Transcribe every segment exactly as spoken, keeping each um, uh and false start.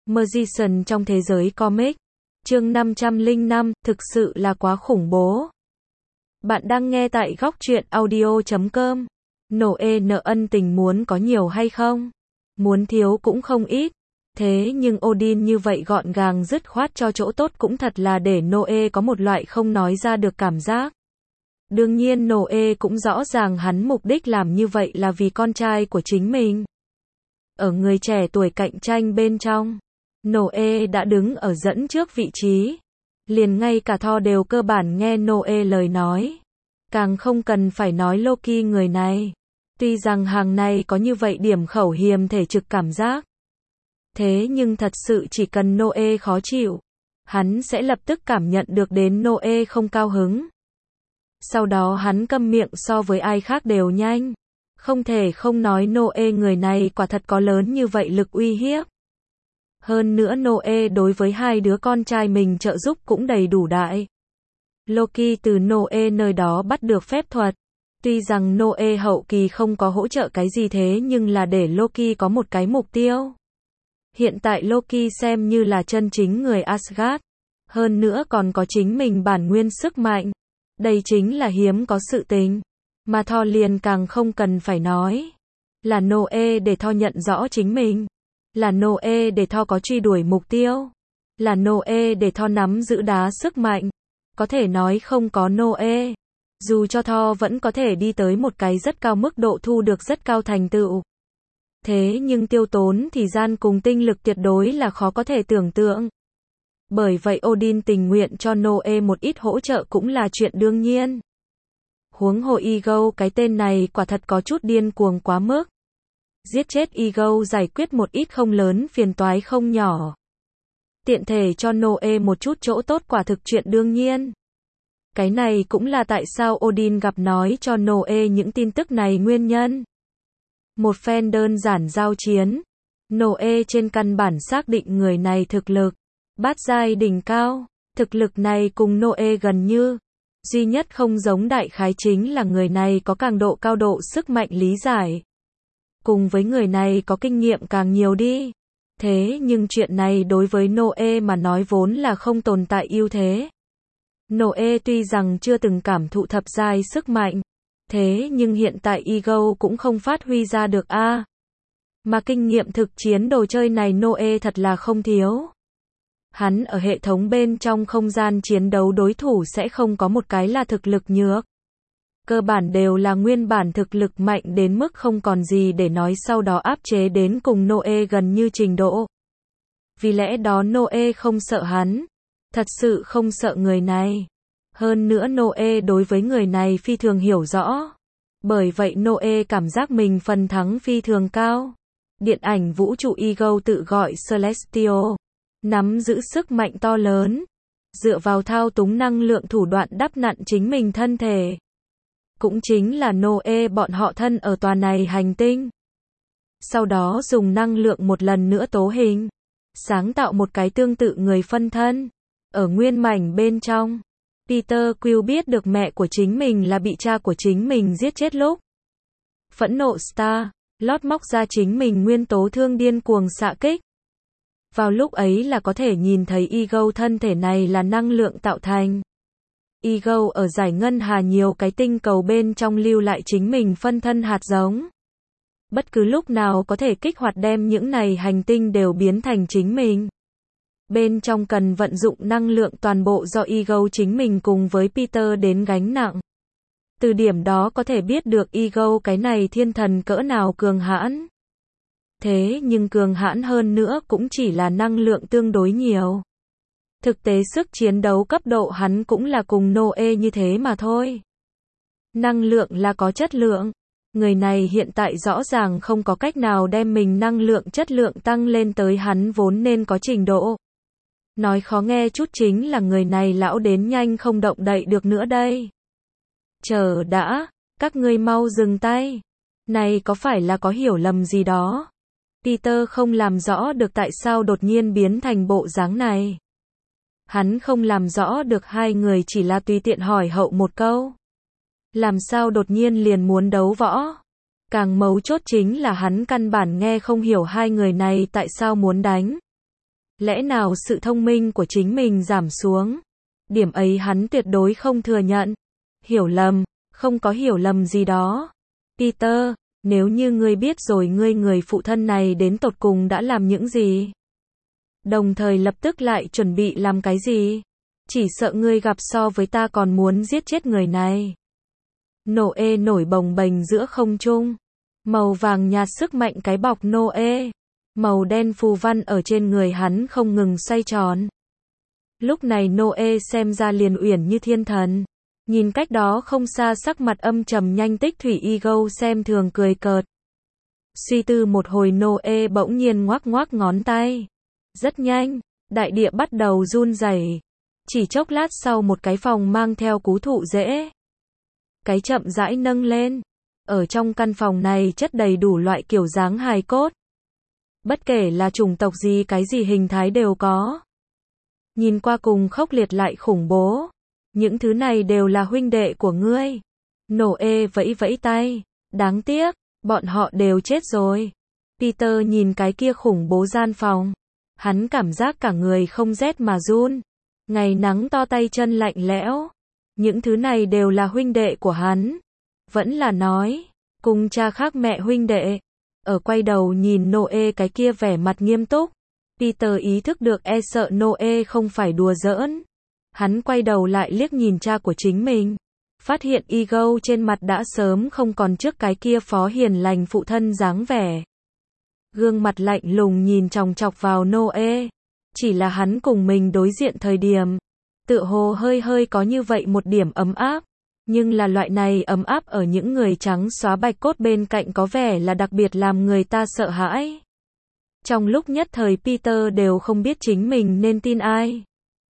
Magician trong thế giới comic. Chương năm trăm lẻ năm, thực sự là quá khủng bố. Bạn đang nghe tại góc truyện audio chấm com. Noe nợ ân tình muốn có nhiều hay không? Muốn thiếu cũng không ít. Thế nhưng Odin như vậy gọn gàng dứt khoát cho chỗ tốt cũng thật là để Noe có một loại không nói ra được cảm giác. Đương nhiên Noe cũng rõ ràng hắn mục đích làm như vậy là vì con trai của chính mình. Ở người trẻ tuổi cạnh tranh bên trong, Noe đã đứng ở dẫn trước vị trí. Liền ngay cả Thor đều cơ bản nghe Noe lời nói. Càng không cần phải nói Loki người này. Tuy rằng hàng này có như vậy điểm khẩu hiềm thể trực cảm giác. Thế nhưng thật sự chỉ cần Noe khó chịu, hắn sẽ lập tức cảm nhận được đến Noe không cao hứng. Sau đó hắn câm miệng so với ai khác đều nhanh. Không thể không nói Noe người này quả thật có lớn như vậy lực uy hiếp. Hơn nữa Noe đối với hai đứa con trai mình trợ giúp cũng đầy đủ đại. Loki từ Noe nơi đó bắt được phép thuật. Tuy rằng Noe hậu kỳ không có hỗ trợ cái gì thế nhưng là để Loki có một cái mục tiêu. Hiện tại Loki xem như là chân chính người Asgard. Hơn nữa còn có chính mình bản nguyên sức mạnh. Đây chính là hiếm có sự tình. Mà Thor liền càng không cần phải nói. Là Noe để Thor nhận rõ chính mình. Là Noe để Thor có truy đuổi mục tiêu. Là Noe để Thor nắm giữ đá sức mạnh. Có thể nói không có Noe, dù cho Thor vẫn có thể đi tới một cái rất cao mức độ thu được rất cao thành tựu. Thế nhưng tiêu tốn thời gian cùng tinh lực tuyệt đối là khó có thể tưởng tượng. Bởi vậy Odin tình nguyện cho Noe một ít hỗ trợ cũng là chuyện đương nhiên. Huống hồ Ego cái tên này quả thật có chút điên cuồng quá mức. Giết chết Ego giải quyết một ít không lớn phiền toái không nhỏ. Tiện thể cho Noe một chút chỗ tốt quả thực chuyện đương nhiên. Cái này cũng là tại sao Odin gặp nói cho Noe những tin tức này nguyên nhân. Một phen đơn giản giao chiến. Noe trên căn bản xác định người này thực lực. Bát giai đỉnh cao. Thực lực này cùng Noe gần như. Duy nhất không giống đại khái chính là người này có càng độ cao độ sức mạnh lý giải. Cùng với người này có kinh nghiệm càng nhiều đi. Thế nhưng chuyện này đối với Noe mà nói vốn là không tồn tại ưu thế. Noe tuy rằng chưa từng cảm thụ thập giai sức mạnh. Thế nhưng hiện tại Ego cũng không phát huy ra được a. À. Mà kinh nghiệm thực chiến đồ chơi này Noe thật là không thiếu. Hắn ở hệ thống bên trong không gian chiến đấu đối thủ sẽ không có một cái là thực lực nhược. Cơ bản đều là nguyên bản thực lực mạnh đến mức không còn gì để nói sau đó áp chế đến cùng Noe gần như trình độ. Vì lẽ đó Noe không sợ hắn. Thật sự không sợ người này. Hơn nữa Noe đối với người này phi thường hiểu rõ. Bởi vậy Noe cảm giác mình phần thắng phi thường cao. Điện ảnh vũ trụ Ego tự gọi Celestial. Nắm giữ sức mạnh to lớn. Dựa vào thao túng năng lượng thủ đoạn đắp nặn chính mình thân thể. Cũng chính là Noe bọn họ thân ở tòa này hành tinh. Sau đó dùng năng lượng một lần nữa tố hình. Sáng tạo một cái tương tự người phân thân. Ở nguyên mảnh bên trong. Peter Quill biết được mẹ của chính mình là bị cha của chính mình giết chết lúc. Phẫn nộ Star, Lord móc ra chính mình nguyên tố thương điên cuồng xạ kích. Vào lúc ấy là có thể nhìn thấy Ego thân thể này là năng lượng tạo thành. Ego ở giải ngân hà nhiều cái tinh cầu bên trong lưu lại chính mình phân thân hạt giống. Bất cứ lúc nào có thể kích hoạt đem những này hành tinh đều biến thành chính mình. Bên trong cần vận dụng năng lượng toàn bộ do Ego chính mình cùng với Peter đến gánh nặng. Từ điểm đó có thể biết được Ego cái này thiên thần cỡ nào cường hãn. Thế nhưng cường hãn hơn nữa cũng chỉ là năng lượng tương đối nhiều. Thực tế sức chiến đấu cấp độ hắn cũng là cùng Noe như thế mà thôi. Năng lượng là có chất lượng. Người này hiện tại rõ ràng không có cách nào đem mình năng lượng chất lượng tăng lên tới hắn vốn nên có trình độ. Nói khó nghe chút chính là người này lão đến nhanh không động đậy được nữa đây. Chờ đã, các ngươi mau dừng tay. Này có phải là có hiểu lầm gì đó? Peter không làm rõ được tại sao đột nhiên biến thành bộ dáng này. Hắn không làm rõ được hai người chỉ là tùy tiện hỏi hậu một câu. Làm sao đột nhiên liền muốn đấu võ? Càng mấu chốt chính là hắn căn bản nghe không hiểu hai người này tại sao muốn đánh. Lẽ nào sự thông minh của chính mình giảm xuống? Điểm ấy hắn tuyệt đối không thừa nhận. Hiểu lầm, không có hiểu lầm gì đó. Peter, nếu như ngươi biết rồi ngươi người phụ thân này đến tột cùng đã làm những gì? Đồng thời lập tức lại chuẩn bị làm cái gì? Chỉ sợ ngươi gặp so với ta còn muốn giết chết người này. Noe nổi bồng bềnh giữa không trung. Màu vàng nhạt sức mạnh cái bọc Noe. Màu đen phù văn ở trên người hắn không ngừng xoay tròn. Lúc này Noe xem ra liền uyển như thiên thần. Nhìn cách đó không xa sắc mặt âm trầm nhanh tích thủy Ego xem thường cười cợt. Suy tư một hồi Noe bỗng nhiên ngoác ngoác ngón tay. Rất nhanh, đại địa bắt đầu run rẩy. Chỉ chốc lát sau một cái phòng mang theo cú thụ rễ. Cái chậm rãi nâng lên. Ở trong căn phòng này chất đầy đủ loại kiểu dáng hài cốt. Bất kể là chủng tộc gì cái gì hình thái đều có. Nhìn qua cùng khốc liệt lại khủng bố. Những thứ này đều là huynh đệ của ngươi. Noe vẫy vẫy tay. Đáng tiếc, bọn họ đều chết rồi. Peter nhìn cái kia khủng bố gian phòng. Hắn cảm giác cả người không rét mà run. Ngày nắng to tay chân lạnh lẽo. Những thứ này đều là huynh đệ của hắn. Vẫn là nói, cùng cha khác mẹ huynh đệ. Ở quay đầu nhìn Noe cái kia vẻ mặt nghiêm túc. Peter ý thức được e sợ Noe không phải đùa giỡn. Hắn quay đầu lại liếc nhìn cha của chính mình. Phát hiện Ego trên mặt đã sớm không còn trước cái kia phó hiền lành phụ thân dáng vẻ. Gương mặt lạnh lùng nhìn chòng chọc vào Noe. Chỉ là hắn cùng mình đối diện thời điểm. Tựa hồ hơi hơi có như vậy một điểm ấm áp. Nhưng là loại này ấm áp ở những người trắng xóa bạch cốt bên cạnh có vẻ là đặc biệt làm người ta sợ hãi. Trong lúc nhất thời Peter đều không biết chính mình nên tin ai.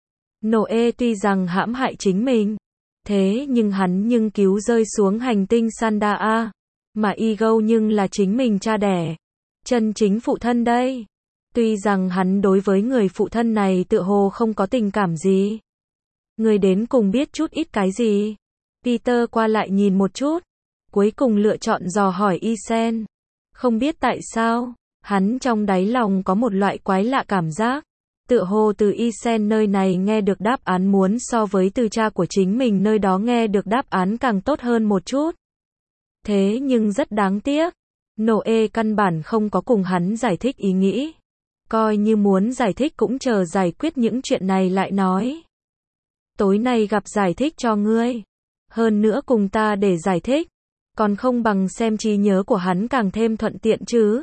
Noe tuy rằng hãm hại chính mình. Thế nhưng hắn nhưng cứu rơi xuống hành tinh Sandaa. Mà Ego nhưng là chính mình cha đẻ. Chân chính phụ thân đây. Tuy rằng hắn đối với người phụ thân này tựa hồ không có tình cảm gì. Người đến cùng biết chút ít cái gì. Peter qua lại nhìn một chút. Cuối cùng lựa chọn dò hỏi Isen. Không biết tại sao, hắn trong đáy lòng có một loại quái lạ cảm giác. Tựa hồ từ Isen nơi này nghe được đáp án muốn so với từ cha của chính mình nơi đó nghe được đáp án càng tốt hơn một chút. Thế nhưng rất đáng tiếc. Noe căn bản không có cùng hắn giải thích ý nghĩ. Coi như muốn giải thích cũng chờ giải quyết những chuyện này lại nói. Tối nay gặp giải thích cho ngươi. Hơn nữa cùng ta để giải thích. Còn không bằng xem trí nhớ của hắn càng thêm thuận tiện chứ.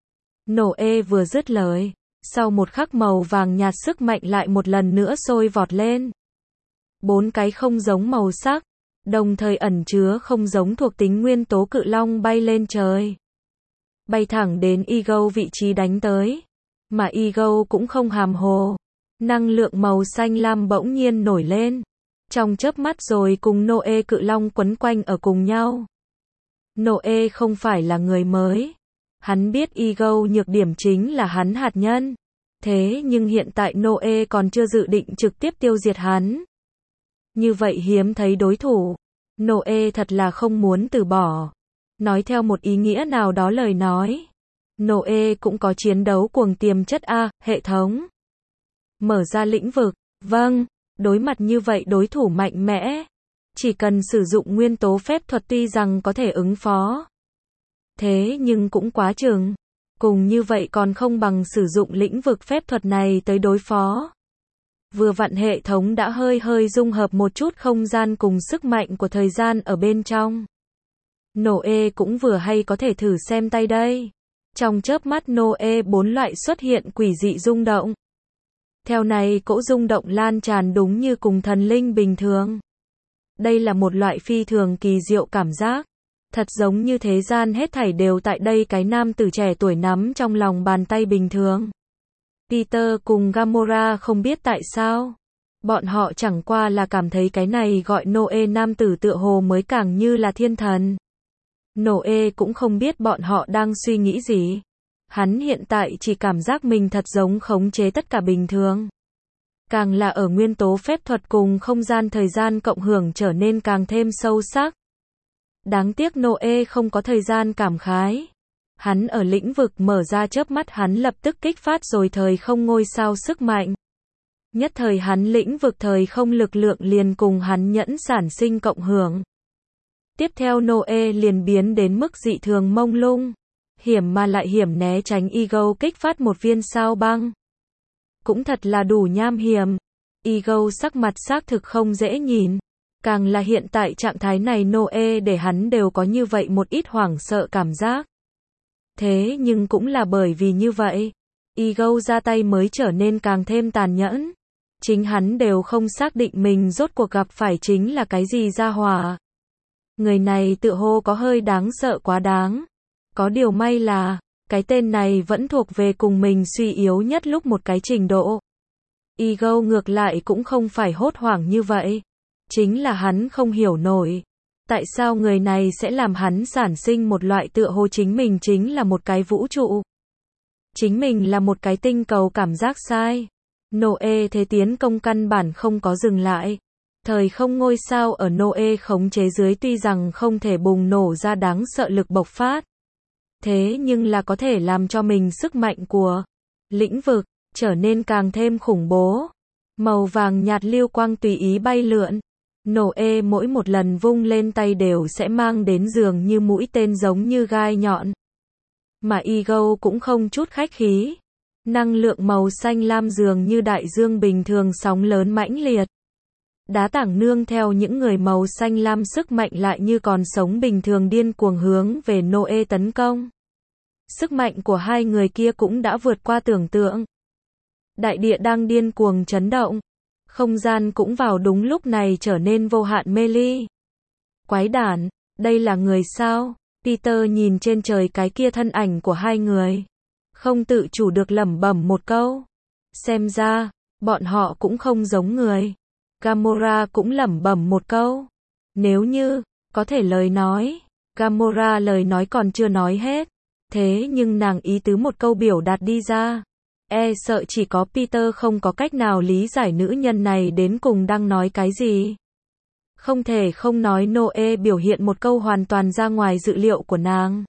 Noe vừa dứt lời. Sau một khắc màu vàng nhạt sức mạnh lại một lần nữa sôi vọt lên. Bốn cái không giống màu sắc. Đồng thời ẩn chứa không giống thuộc tính nguyên tố cự long bay lên trời. Bay thẳng đến Ego vị trí đánh tới. Mà Ego cũng không hàm hồ. Năng lượng màu xanh lam bỗng nhiên nổi lên. Trong chớp mắt rồi cùng Noe cự long quấn quanh ở cùng nhau. Noe không phải là người mới. Hắn biết Ego nhược điểm chính là hắn hạt nhân. Thế nhưng hiện tại Noe còn chưa dự định trực tiếp tiêu diệt hắn. Như vậy hiếm thấy đối thủ. Noe thật là không muốn từ bỏ. Nói theo một ý nghĩa nào đó lời nói. Noe cũng có chiến đấu cuồng tiềm chất A, hệ thống. Mở ra lĩnh vực, vâng, đối mặt như vậy đối thủ mạnh mẽ. Chỉ cần sử dụng nguyên tố phép thuật tuy rằng có thể ứng phó. Thế nhưng cũng quá chừng. Cùng như vậy còn không bằng sử dụng lĩnh vực phép thuật này tới đối phó. Vừa vặn hệ thống đã hơi hơi dung hợp một chút không gian cùng sức mạnh của thời gian ở bên trong. Noe cũng vừa hay có thể thử xem tay đây. Trong chớp mắt Noe bốn loại xuất hiện quỷ dị rung động. Theo này cỗ rung động lan tràn đúng như cùng thần linh bình thường. Đây là một loại phi thường kỳ diệu cảm giác. Thật giống như thế gian hết thảy đều tại đây cái nam tử trẻ tuổi nắm trong lòng bàn tay bình thường. Peter cùng Gamora không biết tại sao. Bọn họ chẳng qua là cảm thấy cái này gọi Noe nam tử tựa hồ mới càng như là thiên thần. Noe cũng không biết bọn họ đang suy nghĩ gì. Hắn hiện tại chỉ cảm giác mình thật giống khống chế tất cả bình thường. Càng là ở nguyên tố phép thuật cùng không gian thời gian cộng hưởng trở nên càng thêm sâu sắc. Đáng tiếc Noe không có thời gian cảm khái. Hắn ở lĩnh vực mở ra chớp mắt hắn lập tức kích phát rồi thời không ngôi sao sức mạnh. Nhất thời hắn lĩnh vực thời không lực lượng liền cùng hắn nhẫn sản sinh cộng hưởng. Tiếp theo Noe liền biến đến mức dị thường mông lung. Hiểm mà lại hiểm né tránh Ego kích phát một viên sao băng. Cũng thật là đủ nham hiểm. Ego sắc mặt xác thực không dễ nhìn. Càng là hiện tại trạng thái này Noe để hắn đều có như vậy một ít hoảng sợ cảm giác. Thế nhưng cũng là bởi vì như vậy, Ego ra tay mới trở nên càng thêm tàn nhẫn. Chính hắn đều không xác định mình rốt cuộc gặp phải chính là cái gì gia hỏa. Người này tự hồ có hơi đáng sợ quá đáng. Có điều may là, cái tên này vẫn thuộc về cùng mình suy yếu nhất lúc một cái trình độ. Ego ngược lại cũng không phải hốt hoảng như vậy. Chính là hắn không hiểu nổi. Tại sao người này sẽ làm hắn sản sinh một loại tựa hồ chính mình chính là một cái vũ trụ. Chính mình là một cái tinh cầu cảm giác sai. Noe thế tiến công căn bản không có dừng lại. Thời không ngôi sao ở Noe khống chế dưới tuy rằng không thể bùng nổ ra đáng sợ lực bộc phát. Thế nhưng là có thể làm cho mình sức mạnh của lĩnh vực trở nên càng thêm khủng bố. Màu vàng nhạt lưu quang tùy ý bay lượn. Noe mỗi một lần vung lên tay đều sẽ mang đến dường như mũi tên giống như gai nhọn. Mà Ego cũng không chút khách khí. Năng lượng màu xanh lam dường như đại dương bình thường sóng lớn mãnh liệt. Đá tảng nương theo những người màu xanh lam sức mạnh lại như còn sống bình thường điên cuồng hướng về Noe tấn công. Sức mạnh của hai người kia cũng đã vượt qua tưởng tượng. Đại địa đang điên cuồng chấn động. Không gian cũng vào đúng lúc này trở nên vô hạn mê ly. Quái đản, đây là người sao? Peter nhìn trên trời cái kia thân ảnh của hai người. Không tự chủ được lẩm bẩm một câu. Xem ra, bọn họ cũng không giống người. Gamora cũng lẩm bẩm một câu. Nếu như, có thể lời nói. Gamora lời nói còn chưa nói hết. Thế nhưng nàng ý tứ một câu biểu đạt đi ra. E sợ chỉ có Peter không có cách nào lý giải nữ nhân này đến cùng đang nói cái gì. Không thể không nói Noe biểu hiện một câu hoàn toàn ra ngoài dự liệu của nàng.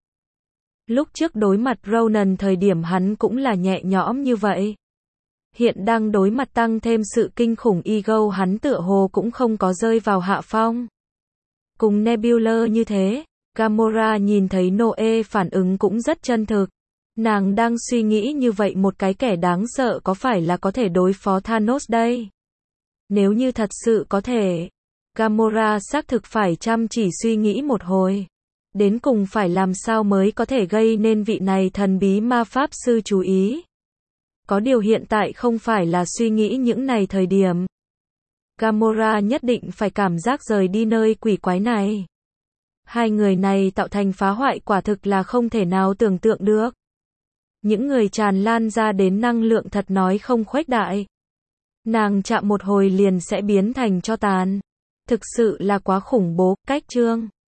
Lúc trước đối mặt Ronan thời điểm hắn cũng là nhẹ nhõm như vậy. Hiện đang đối mặt tăng thêm sự kinh khủng Ego hắn tựa hồ cũng không có rơi vào hạ phong. Cùng Nebula như thế, Gamora nhìn thấy Noe phản ứng cũng rất chân thực. Nàng đang suy nghĩ như vậy một cái kẻ đáng sợ có phải là có thể đối phó Thanos đây? Nếu như thật sự có thể, Gamora xác thực phải chăm chỉ suy nghĩ một hồi. Đến cùng phải làm sao mới có thể gây nên vị này thần bí ma pháp sư chú ý. Có điều hiện tại không phải là suy nghĩ những này thời điểm. Gamora nhất định phải cảm giác rời đi nơi quỷ quái này. Hai người này tạo thành phá hoại quả thực là không thể nào tưởng tượng được. Những người tràn lan ra đến năng lượng thật nói không khuếch đại. Nàng chạm một hồi liền sẽ biến thành tro tàn. Thực sự là quá khủng bố, cách chương.